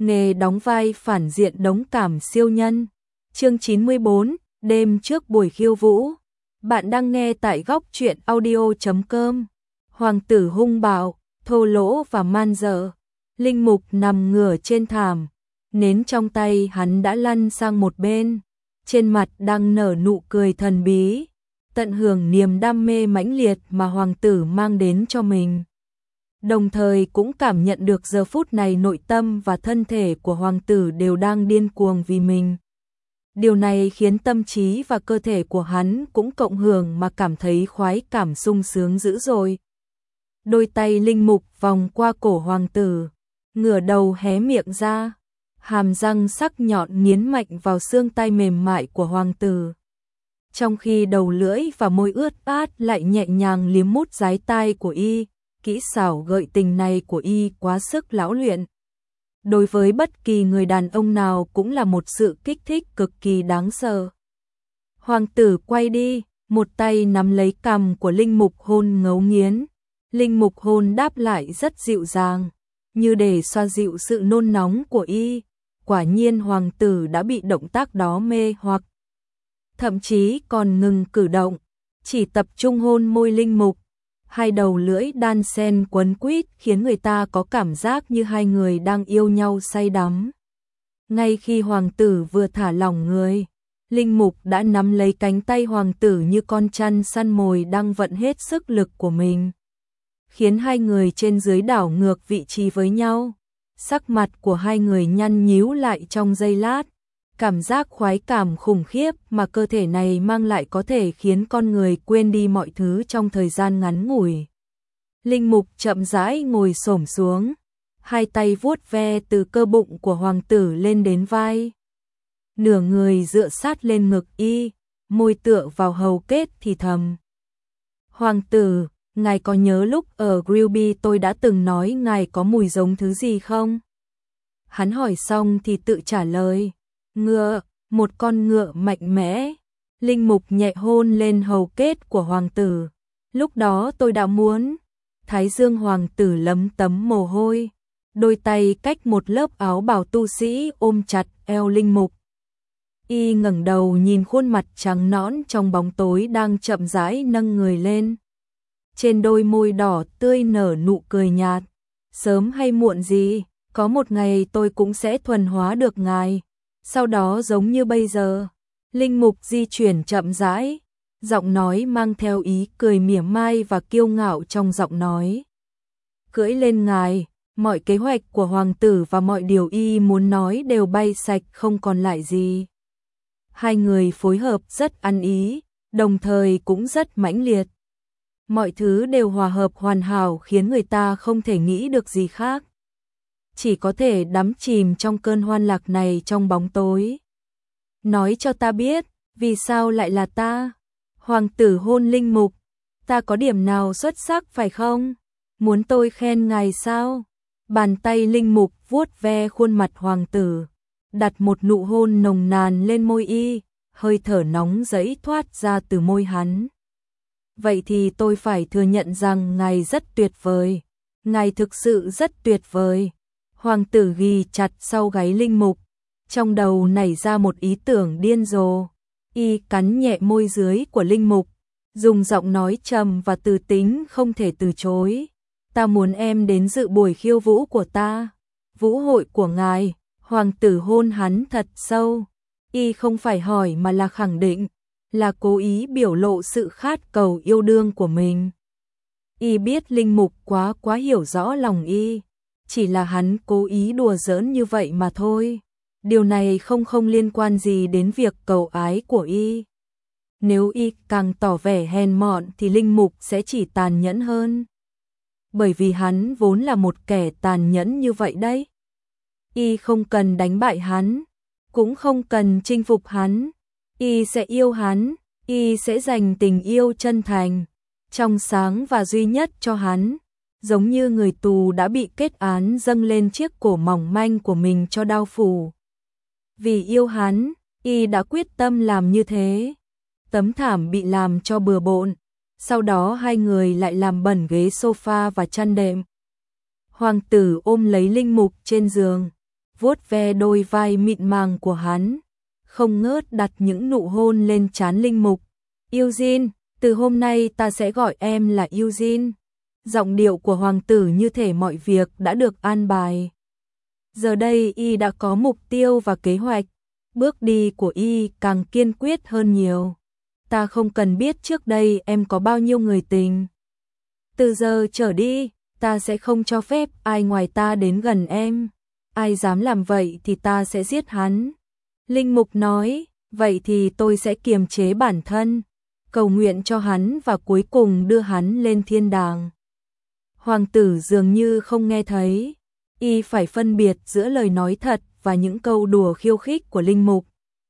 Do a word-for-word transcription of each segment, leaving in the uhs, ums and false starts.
nghề đóng vai phản diện đống cảm siêu nhân. Chương chín mươi bốn, đêm trước buổi khiêu vũ. Bạn đang nghe tại góc truyện audio chấm com. Hoàng tử hung bạo, thô lỗ và man dợ. Linh Mục nằm ngửa trên thảm, nến trong tay hắn đã lăn sang một bên, trên mặt đang nở nụ cười thần bí, tận hưởng niềm đam mê mãnh liệt mà hoàng tử mang đến cho mình. Đồng thời cũng cảm nhận được giờ phút này nội tâm và thân thể của hoàng tử đều đang điên cuồng vì mình. Điều này khiến tâm trí và cơ thể của hắn cũng cộng hưởng mà cảm thấy khoái cảm sung sướng dữ dội. Đôi tay Linh Mục vòng qua cổ hoàng tử, ngửa đầu hé miệng ra, hàm răng sắc nhọn nghiến mạnh vào xương tay mềm mại của hoàng tử. Trong khi đầu lưỡi và môi ướt át lại nhẹ nhàng liếm mút dái tai của y, kỹ xảo gợi tình này của y quá sức lão luyện. Đối với bất kỳ người đàn ông nào cũng là một sự kích thích cực kỳ đáng sợ. Hoàng tử quay đi, một tay nắm lấy cằm của Linh Mục hôn ngấu nghiến. Linh Mục hôn đáp lại rất dịu dàng, như để xoa dịu sự nôn nóng của y. Quả nhiên hoàng tử đã bị động tác đó mê hoặc, thậm chí còn ngừng cử động, chỉ tập trung hôn môi Linh Mục. Hai đầu lưỡi đan xen quấn quýt khiến người ta có cảm giác như hai người đang yêu nhau say đắm. Ngay khi hoàng tử vừa thả lỏng người, Linh Mục đã nắm lấy cánh tay hoàng tử như con chăn săn mồi đang vận hết sức lực của mình, khiến hai người trên dưới đảo ngược vị trí với nhau. Sắc mặt của hai người nhăn nhíu lại trong giây lát. Cảm giác khoái cảm khủng khiếp mà cơ thể này mang lại có thể khiến con người quên đi mọi thứ trong thời gian ngắn ngủi. Linh Mục chậm rãi ngồi xổm xuống, hai tay vuốt ve từ cơ bụng của hoàng tử lên đến vai. Nửa người dựa sát lên ngực y, môi tựa vào hầu kết thì thầm: "Hoàng tử, ngài có nhớ lúc ở Grilby tôi đã từng nói ngài có mùi giống thứ gì không?" Hắn hỏi xong thì tự trả lời: "Ngựa, một con ngựa mạnh mẽ." Linh Mục nhẹ hôn lên hầu kết của hoàng tử. "Lúc đó tôi đã muốn." Thái dương hoàng tử lấm tấm mồ hôi, đôi tay cách một lớp áo bào tu sĩ ôm chặt eo Linh Mục. Y ngẩng đầu nhìn khuôn mặt trắng nõn trong bóng tối đang chậm rãi nâng người lên. Trên đôi môi đỏ tươi nở nụ cười nhạt. "Sớm hay muộn gì, có một ngày tôi cũng sẽ thuần hóa được ngài. Sau đó giống như bây giờ." Linh Mục di chuyển chậm rãi, giọng nói mang theo ý cười mỉa mai và kiêu ngạo trong giọng nói. "Cưỡi lên ngài." Mọi kế hoạch của hoàng tử và mọi điều y muốn nói đều bay sạch không còn lại gì. Hai người phối hợp rất ăn ý, đồng thời cũng rất mãnh liệt. Mọi thứ đều hòa hợp hoàn hảo khiến người ta không thể nghĩ được gì khác. Chỉ có thể đắm chìm trong cơn hoan lạc này trong bóng tối. "Nói cho ta biết, vì sao lại là ta?" Hoàng tử hôn Linh Mục. "Ta có điểm nào xuất sắc phải không? Muốn tôi khen ngài sao?" Bàn tay Linh Mục vuốt ve khuôn mặt hoàng tử, đặt một nụ hôn nồng nàn lên môi y, hơi thở nóng rẫy thoát ra từ môi hắn. "Vậy thì tôi phải thừa nhận rằng ngài rất tuyệt vời. Ngài thực sự rất tuyệt vời." Hoàng tử ghi chặt sau gáy Linh Mục, trong đầu nảy ra một ý tưởng điên rồ. Y cắn nhẹ môi dưới của Linh Mục, dùng giọng nói trầm và từ tính không thể từ chối: "Ta muốn em đến dự buổi khiêu vũ của ta." "Vũ hội của ngài?" Hoàng tử hôn hắn thật sâu. Y không phải hỏi mà là khẳng định, là cố ý biểu lộ sự khát cầu yêu đương của mình. Y biết Linh Mục quá quá hiểu rõ lòng y, chỉ là hắn cố ý đùa giỡn như vậy mà thôi. Điều này không không liên quan gì đến việc cầu ái của y. Nếu y càng tỏ vẻ hèn mọn thì Linh Mục sẽ chỉ tàn nhẫn hơn. Bởi vì hắn vốn là một kẻ tàn nhẫn như vậy đấy. Y không cần đánh bại hắn, cũng không cần chinh phục hắn. Y sẽ yêu hắn, y sẽ dành tình yêu chân thành, trong sáng và duy nhất cho hắn. Giống như người tù đã bị kết án dâng lên chiếc cổ mỏng manh của mình cho đao phủ. Vì yêu hắn, y đã quyết tâm làm như thế. Tấm thảm bị làm cho bừa bộn, sau đó hai người lại làm bẩn ghế sofa và chăn đệm. Hoàng tử ôm lấy Linh Mục trên giường, vuốt ve đôi vai mịn màng của hắn, không ngớt đặt những nụ hôn lên trán Linh Mục. Eugene, từ hôm nay ta sẽ gọi em là Eugene. Giọng điệu của hoàng tử như thể mọi việc đã được an bài. Giờ đây y đã có mục tiêu và kế hoạch, bước đi của y càng kiên quyết hơn nhiều. Ta không cần biết trước đây em có bao nhiêu người tình. Từ giờ trở đi, ta sẽ không cho phép ai ngoài ta đến gần em. Ai dám làm vậy thì ta sẽ giết hắn. Linh Mục nói, vậy thì tôi sẽ kiềm chế bản thân, cầu nguyện cho hắn và cuối cùng đưa hắn lên thiên đàng. Hoàng tử dường như không nghe thấy, y phải phân biệt giữa lời nói thật và những câu đùa khiêu khích của Linh Mục.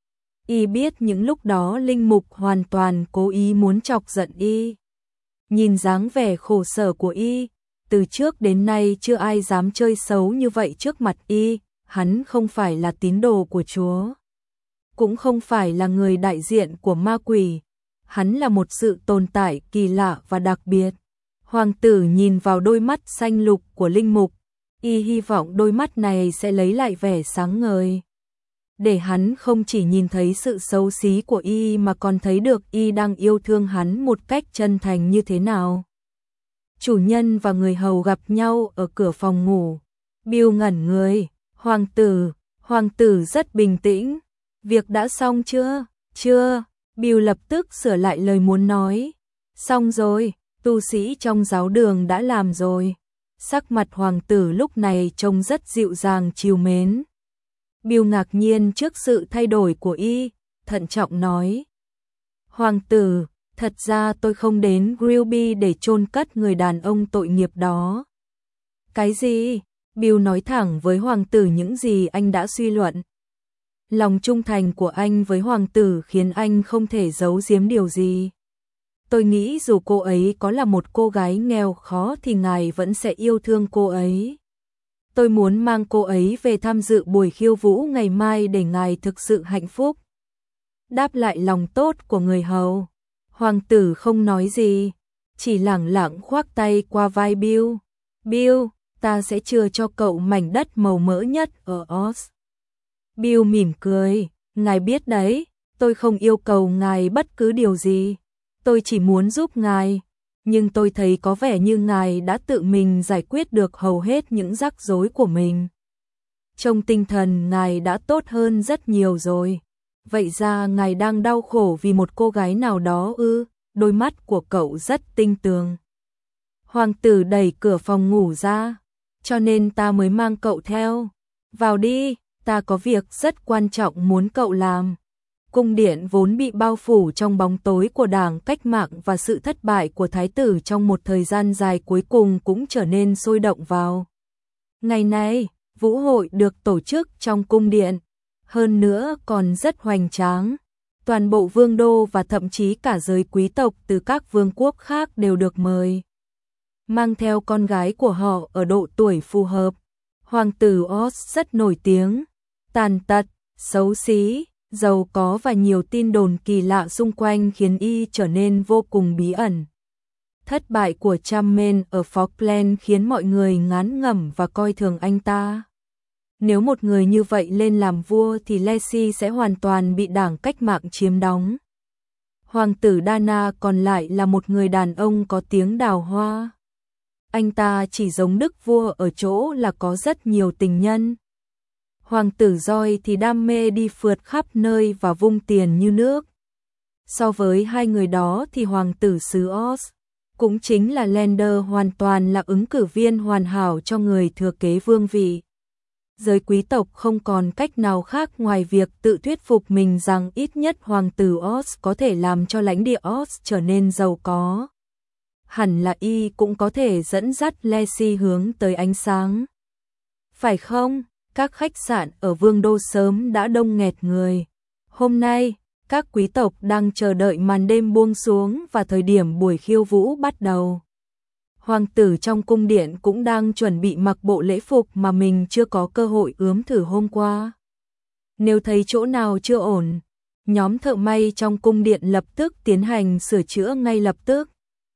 Y biết những lúc đó Linh Mục hoàn toàn cố ý muốn chọc giận y. Nhìn dáng vẻ khổ sở của y, từ trước đến nay chưa ai dám chơi xấu như vậy trước mặt y, hắn không phải là tín đồ của Chúa, cũng không phải là người đại diện của ma quỷ, hắn là một sự tồn tại kỳ lạ và đặc biệt. Hoàng tử nhìn vào đôi mắt xanh lục của Linh Mục, y hy vọng đôi mắt này sẽ lấy lại vẻ sáng ngời, để hắn không chỉ nhìn thấy sự xấu xí của y mà còn thấy được y đang yêu thương hắn một cách chân thành như thế nào. Chủ nhân và người hầu gặp nhau ở cửa phòng ngủ. Bill ngẩn người, hoàng tử, hoàng tử rất bình tĩnh. Việc đã xong chưa? Chưa. Bill lập tức sửa lại lời muốn nói. Xong rồi, tu sĩ trong giáo đường đã làm rồi. Sắc mặt hoàng tử lúc này trông rất dịu dàng trìu mến. Bill ngạc nhiên trước sự thay đổi của y, thận trọng nói. Hoàng tử, thật ra tôi không đến Grilby để chôn cất người đàn ông tội nghiệp đó. Cái gì? Bill nói thẳng với hoàng tử những gì anh đã suy luận. Lòng trung thành của anh với hoàng tử khiến anh không thể giấu giếm điều gì. Tôi nghĩ dù cô ấy có là một cô gái nghèo khó thì ngài vẫn sẽ yêu thương cô ấy. Tôi muốn mang cô ấy về tham dự buổi khiêu vũ ngày mai để ngài thực sự hạnh phúc. Đáp lại lòng tốt của người hầu, hoàng tử không nói gì, chỉ lẳng lặng khoác tay qua vai Bill. Bill, ta sẽ chừa cho cậu mảnh đất màu mỡ nhất ở Oz. Bill mỉm cười, ngài biết đấy, tôi không yêu cầu ngài bất cứ điều gì. Tôi chỉ muốn giúp ngài, nhưng tôi thấy có vẻ như ngài đã tự mình giải quyết được hầu hết những rắc rối của mình. Trong tinh thần ngài đã tốt hơn rất nhiều rồi. Vậy ra ngài đang đau khổ vì một cô gái nào đó ư? Đôi mắt của cậu rất tinh tường. Hoàng tử đẩy cửa phòng ngủ ra, cho nên ta mới mang cậu theo. Vào đi, ta có việc rất quan trọng muốn cậu làm. Cung điện vốn bị bao phủ trong bóng tối của Đảng Cách mạng và sự thất bại của Thái tử trong một thời gian dài cuối cùng cũng trở nên sôi động vào. Ngày nay, vũ hội được tổ chức trong cung điện, hơn nữa còn rất hoành tráng. Toàn bộ vương đô và thậm chí cả giới quý tộc từ các vương quốc khác đều được mời. Mang theo con gái của họ ở độ tuổi phù hợp. Hoàng tử Oz rất nổi tiếng, tàn tật, xấu xí, giàu có và nhiều tin đồn kỳ lạ xung quanh khiến y trở nên vô cùng bí ẩn. Thất bại của Charmaine ở Falkland khiến mọi người ngán ngẩm và coi thường anh ta. Nếu một người như vậy lên làm vua thì Lacey sẽ hoàn toàn bị Đảng Cách mạng chiếm đóng. Hoàng tử Dana còn lại là một người đàn ông có tiếng đào hoa. Anh ta chỉ giống đức vua ở chỗ là có rất nhiều tình nhân. Hoàng tử Joy thì đam mê đi phượt khắp nơi và vung tiền như nước. So với hai người đó thì hoàng tử xứ Oz, cũng chính là Lander, hoàn toàn là ứng cử viên hoàn hảo cho người thừa kế vương vị. Giới quý tộc không còn cách nào khác ngoài việc tự thuyết phục mình rằng ít nhất hoàng tử Oz có thể làm cho lãnh địa Oz trở nên giàu có. Hẳn là y cũng có thể dẫn dắt Lacey hướng tới ánh sáng. Phải không? Các khách sạn ở vương đô sớm đã đông nghẹt người. Hôm nay, các quý tộc đang chờ đợi màn đêm buông xuống và thời điểm buổi khiêu vũ bắt đầu. Hoàng tử trong cung điện cũng đang chuẩn bị mặc bộ lễ phục mà mình chưa có cơ hội ướm thử hôm qua. Nếu thấy chỗ nào chưa ổn, nhóm thợ may trong cung điện lập tức tiến hành sửa chữa ngay lập tức.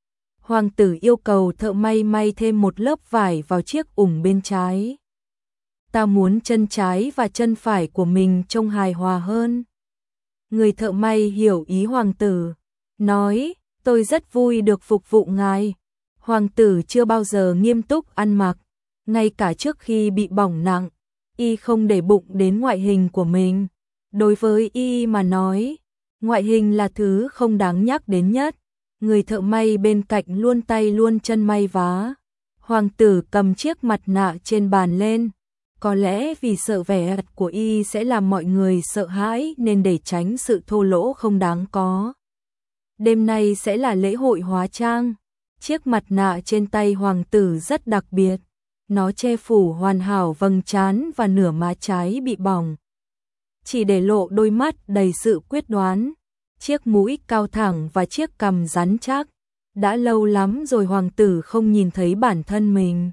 Hoàng tử yêu cầu thợ may may thêm một lớp vải vào chiếc ủng bên trái. ta muốn chân trái và chân phải của mình trông hài hòa hơn. Người thợ may hiểu ý hoàng tử, nói, tôi rất vui được phục vụ ngài. Hoàng tử chưa bao giờ nghiêm túc ăn mặc, ngay cả trước khi bị bỏng nặng, y không để bụng đến ngoại hình của mình. Đối với y mà nói, ngoại hình là thứ không đáng nhắc đến nhất. Người thợ may bên cạnh luôn tay luôn chân may vá. Hoàng tử cầm chiếc mặt nạ trên bàn lên. Có lẽ vì sợ vẻ mặt của y sẽ làm mọi người sợ hãi nên để tránh sự thô lỗ không đáng có. Đêm nay sẽ là lễ hội hóa trang. Chiếc mặt nạ trên tay hoàng tử rất đặc biệt. Nó che phủ hoàn hảo vầng trán và nửa má trái bị bỏng, chỉ để lộ đôi mắt đầy sự quyết đoán. Chiếc mũi cao thẳng và chiếc cằm rắn chắc. Đã lâu lắm rồi hoàng tử không nhìn thấy bản thân mình.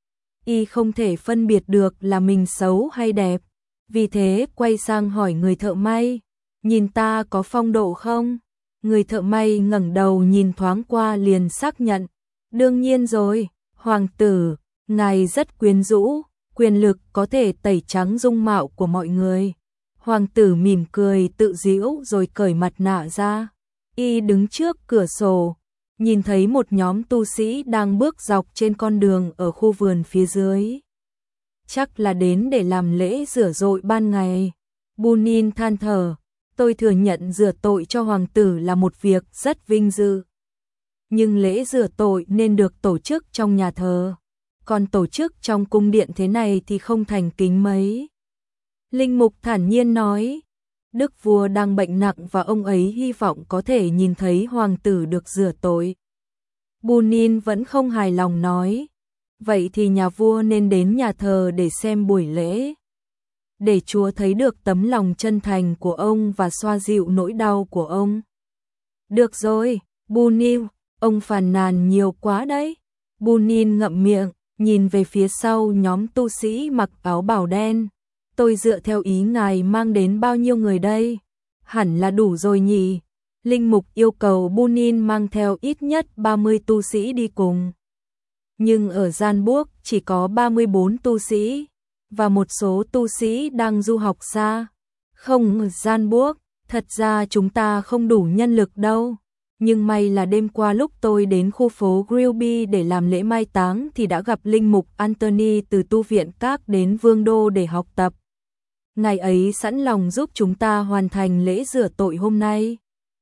Y không thể phân biệt được là mình xấu hay đẹp. Vì thế quay sang hỏi người thợ may, nhìn ta có phong độ không? Người thợ may ngẩng đầu nhìn thoáng qua liền xác nhận, đương nhiên rồi, hoàng tử, ngài rất quyến rũ, quyền lực có thể tẩy trắng dung mạo của mọi người. Hoàng tử mỉm cười tự giễu rồi cởi mặt nạ ra. Y đứng trước cửa sổ, nhìn thấy một nhóm tu sĩ đang bước dọc trên con đường ở khu vườn phía dưới. Chắc là đến để làm lễ rửa tội ban ngày. Bunin than thở, tôi thừa nhận rửa tội cho hoàng tử là một việc rất vinh dự. Nhưng lễ rửa tội nên được tổ chức trong nhà thờ, còn tổ chức trong cung điện thế này thì không thành kính mấy. Linh mục thản nhiên nói, đức vua đang bệnh nặng và ông ấy hy vọng có thể nhìn thấy hoàng tử được rửa tội. Bunin vẫn không hài lòng nói, vậy thì nhà vua nên đến nhà thờ để xem buổi lễ, để Chúa thấy được tấm lòng chân thành của ông và xoa dịu nỗi đau của ông. Được rồi, Bunin, ông phàn nàn nhiều quá đấy. Bunin ngậm miệng, nhìn về phía sau nhóm tu sĩ mặc áo bào đen. Tôi dựa theo ý ngài mang đến bao nhiêu người đây? Hẳn là đủ rồi nhỉ? Linh mục yêu cầu Bunin mang theo ít nhất ba mươi tu sĩ đi cùng. Nhưng ở Gian Buốc chỉ có ba mươi bốn tu sĩ, và một số tu sĩ đang du học xa. Không ở Gian Buốc, thật ra chúng ta không đủ nhân lực đâu. Nhưng may là đêm qua lúc tôi đến khu phố Grilby để làm lễ mai táng thì đã gặp Linh mục Anthony từ tu viện Các đến Vương Đô để học tập. Ngài ấy sẵn lòng giúp chúng ta hoàn thành lễ rửa tội hôm nay.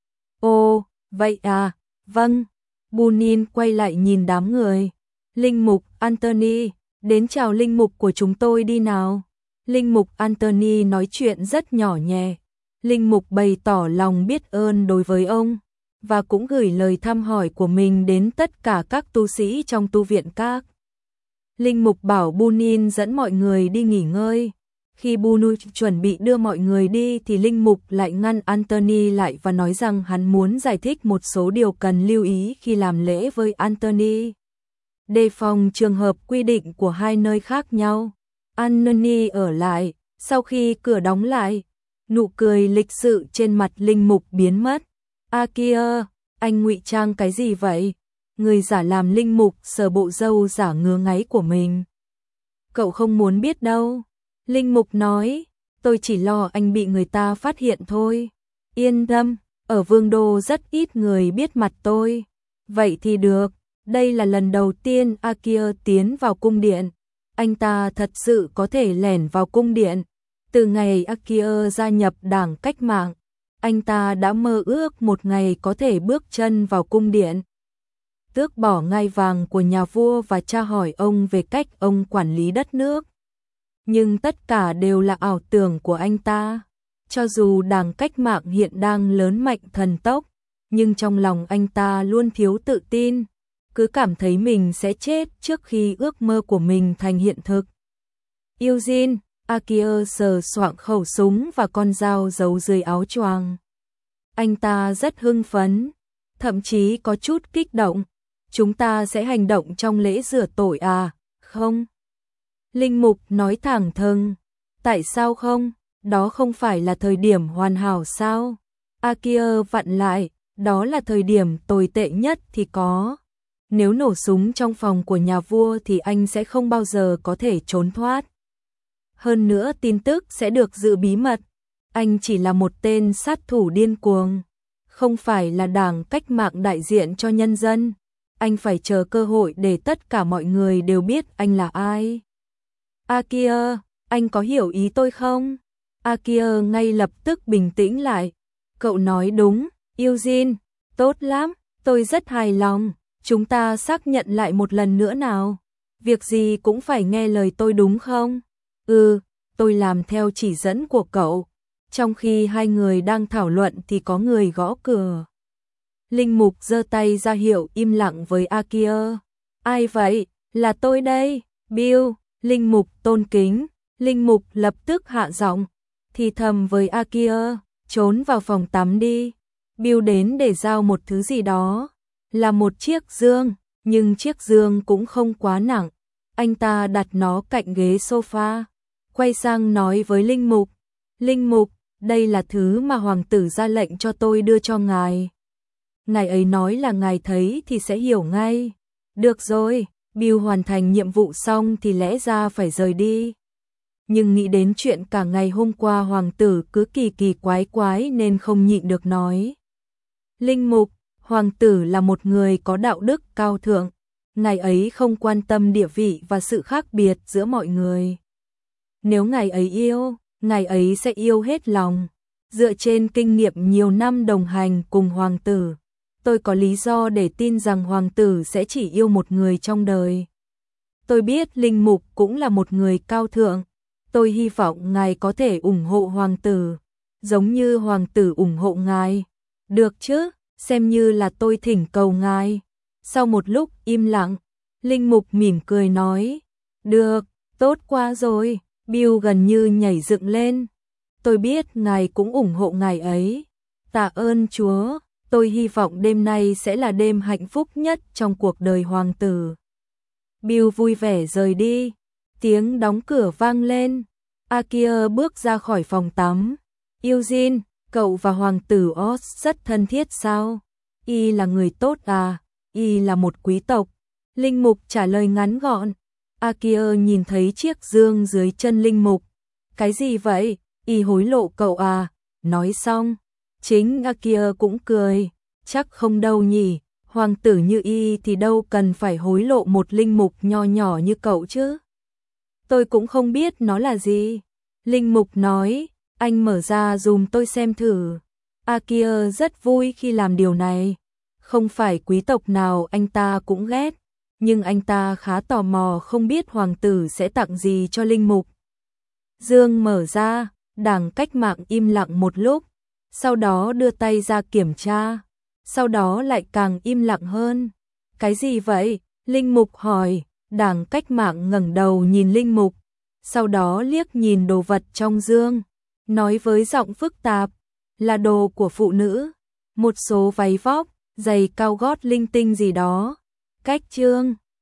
Ồ, vậy à, vâng. Bunin quay lại nhìn đám người. Linh mục Anthony, đến chào linh mục của chúng tôi đi nào. Linh mục Anthony nói chuyện rất nhỏ nhẹ. Linh mục bày tỏ lòng biết ơn đối với ông, và cũng gửi lời thăm hỏi của mình đến tất cả các tu sĩ trong tu viện Các. Linh mục bảo Bunin dẫn mọi người đi nghỉ ngơi. Khi Bunu chuẩn bị đưa mọi người đi thì Linh mục lại ngăn Anthony lại và nói rằng hắn muốn giải thích một số điều cần lưu ý khi làm lễ với Anthony. Đề phòng trường hợp quy định của hai nơi khác nhau. Anthony ở lại, sau khi cửa đóng lại, nụ cười lịch sự trên mặt Linh mục biến mất. A kia, anh ngụy trang cái gì vậy? Người giả làm Linh mục sờ bộ râu giả ngứa ngáy của mình. Cậu không muốn biết đâu. Linh mục nói, tôi chỉ lo anh bị người ta phát hiện thôi. Yên tâm, ở Vương Đô rất ít người biết mặt tôi. Vậy thì được, đây là lần đầu tiên Akia tiến vào cung điện. Anh ta thật sự có thể lẻn vào cung điện. Từ ngày Akia gia nhập đảng cách mạng, anh ta đã mơ ước một ngày có thể bước chân vào cung điện, tước bỏ ngai vàng của nhà vua và tra hỏi ông về cách ông quản lý đất nước. Nhưng tất cả đều là ảo tưởng của anh ta. Cho dù đảng cách mạng hiện đang lớn mạnh thần tốc, nhưng trong lòng anh ta luôn thiếu tự tin, cứ cảm thấy mình sẽ chết trước khi ước mơ của mình thành hiện thực. Eugene, Akia sờ soạng khẩu súng và con dao giấu dưới áo choàng. Anh ta rất hưng phấn, thậm chí có chút kích động. Chúng ta sẽ hành động trong lễ rửa tội à, không? Linh mục nói thẳng thừng. Tại sao không? Đó không phải là thời điểm hoàn hảo sao? Akia vặn lại, đó là thời điểm tồi tệ nhất thì có. Nếu nổ súng trong phòng của nhà vua thì anh sẽ không bao giờ có thể trốn thoát. hơn nữa tin tức sẽ được giữ bí mật. Anh chỉ là một tên sát thủ điên cuồng, không phải là đảng cách mạng đại diện cho nhân dân. Anh phải chờ cơ hội để tất cả mọi người đều biết anh là ai. Akira, anh có hiểu ý tôi không? Akira ngay lập tức bình tĩnh lại. Cậu nói đúng, Eugene, tốt lắm, tôi rất hài lòng. Chúng ta xác nhận lại một lần nữa nào. Việc gì cũng phải nghe lời tôi đúng không? Ừ, tôi làm theo chỉ dẫn của cậu. Trong khi hai người đang thảo luận thì có người gõ cửa. Linh Mục giơ tay ra hiệu im lặng với Akira. Ai vậy? Là tôi đây, Bill. Linh Mục tôn kính. Linh Mục lập tức hạ giọng, thì thầm với Akira, trốn vào phòng tắm đi. Bill đến để giao một thứ gì đó, là một chiếc dương, nhưng chiếc dương cũng không quá nặng. Anh ta đặt nó cạnh ghế sofa, quay sang nói với Linh Mục. Linh Mục, đây là thứ mà hoàng tử ra lệnh cho tôi đưa cho ngài. Ngài ấy nói là ngài thấy thì sẽ hiểu ngay. Được rồi, Bill hoàn thành nhiệm vụ xong thì lẽ ra phải rời đi. Nhưng nghĩ đến chuyện cả ngày hôm qua hoàng tử cứ kỳ kỳ quái quái nên không nhịn được nói. Linh Mục, hoàng tử là một người có đạo đức cao thượng. Ngài ấy không quan tâm địa vị và sự khác biệt giữa mọi người. Nếu ngài ấy yêu, ngài ấy sẽ yêu hết lòng. Dựa trên kinh nghiệm nhiều năm đồng hành cùng hoàng tử, tôi có lý do để tin rằng hoàng tử sẽ chỉ yêu một người trong đời. Tôi biết Linh Mục cũng là một người cao thượng. Tôi hy vọng ngài có thể ủng hộ hoàng tử, giống như hoàng tử ủng hộ ngài. Được chứ, xem như là tôi thỉnh cầu ngài. Sau một lúc im lặng, Linh Mục mỉm cười nói. Được, tốt quá rồi. Bill gần như nhảy dựng lên. Tôi biết ngài cũng ủng hộ ngài ấy. Tạ ơn Chúa, tôi hy vọng đêm nay sẽ là đêm hạnh phúc nhất trong cuộc đời hoàng tử. Bill vui vẻ rời đi. Tiếng đóng cửa vang lên. Akira bước ra khỏi phòng tắm. Eugene, cậu và hoàng tử Oz rất thân thiết sao? Y là người tốt à? Y là một quý tộc. Linh Mục trả lời ngắn gọn. Akira nhìn thấy chiếc dương dưới chân Linh Mục. Cái gì vậy? Y hối lộ cậu à? Nói xong, chính Akira cũng cười. Chắc không đâu nhỉ, hoàng tử như Y thì đâu cần phải hối lộ một linh mục nho nhỏ như cậu chứ. Tôi cũng không biết nó là gì. Linh Mục nói, anh mở ra dùm tôi xem thử. Akira rất vui khi làm điều này. Không phải quý tộc nào anh ta cũng ghét, nhưng anh ta khá tò mò không biết hoàng tử sẽ tặng gì cho Linh Mục. Dương mở ra, Đảng Cách Mạng im lặng một lúc, sau đó đưa tay ra kiểm tra, sau đó lại càng im lặng hơn. Cái gì vậy? Linh Mục hỏi. Đảng Cách Mạng ngẩng đầu nhìn Linh Mục, sau đó liếc nhìn đồ vật trong dương, nói với giọng phức tạp, là đồ của phụ nữ, một số váy vóc, giày cao gót linh tinh gì đó. Cách trương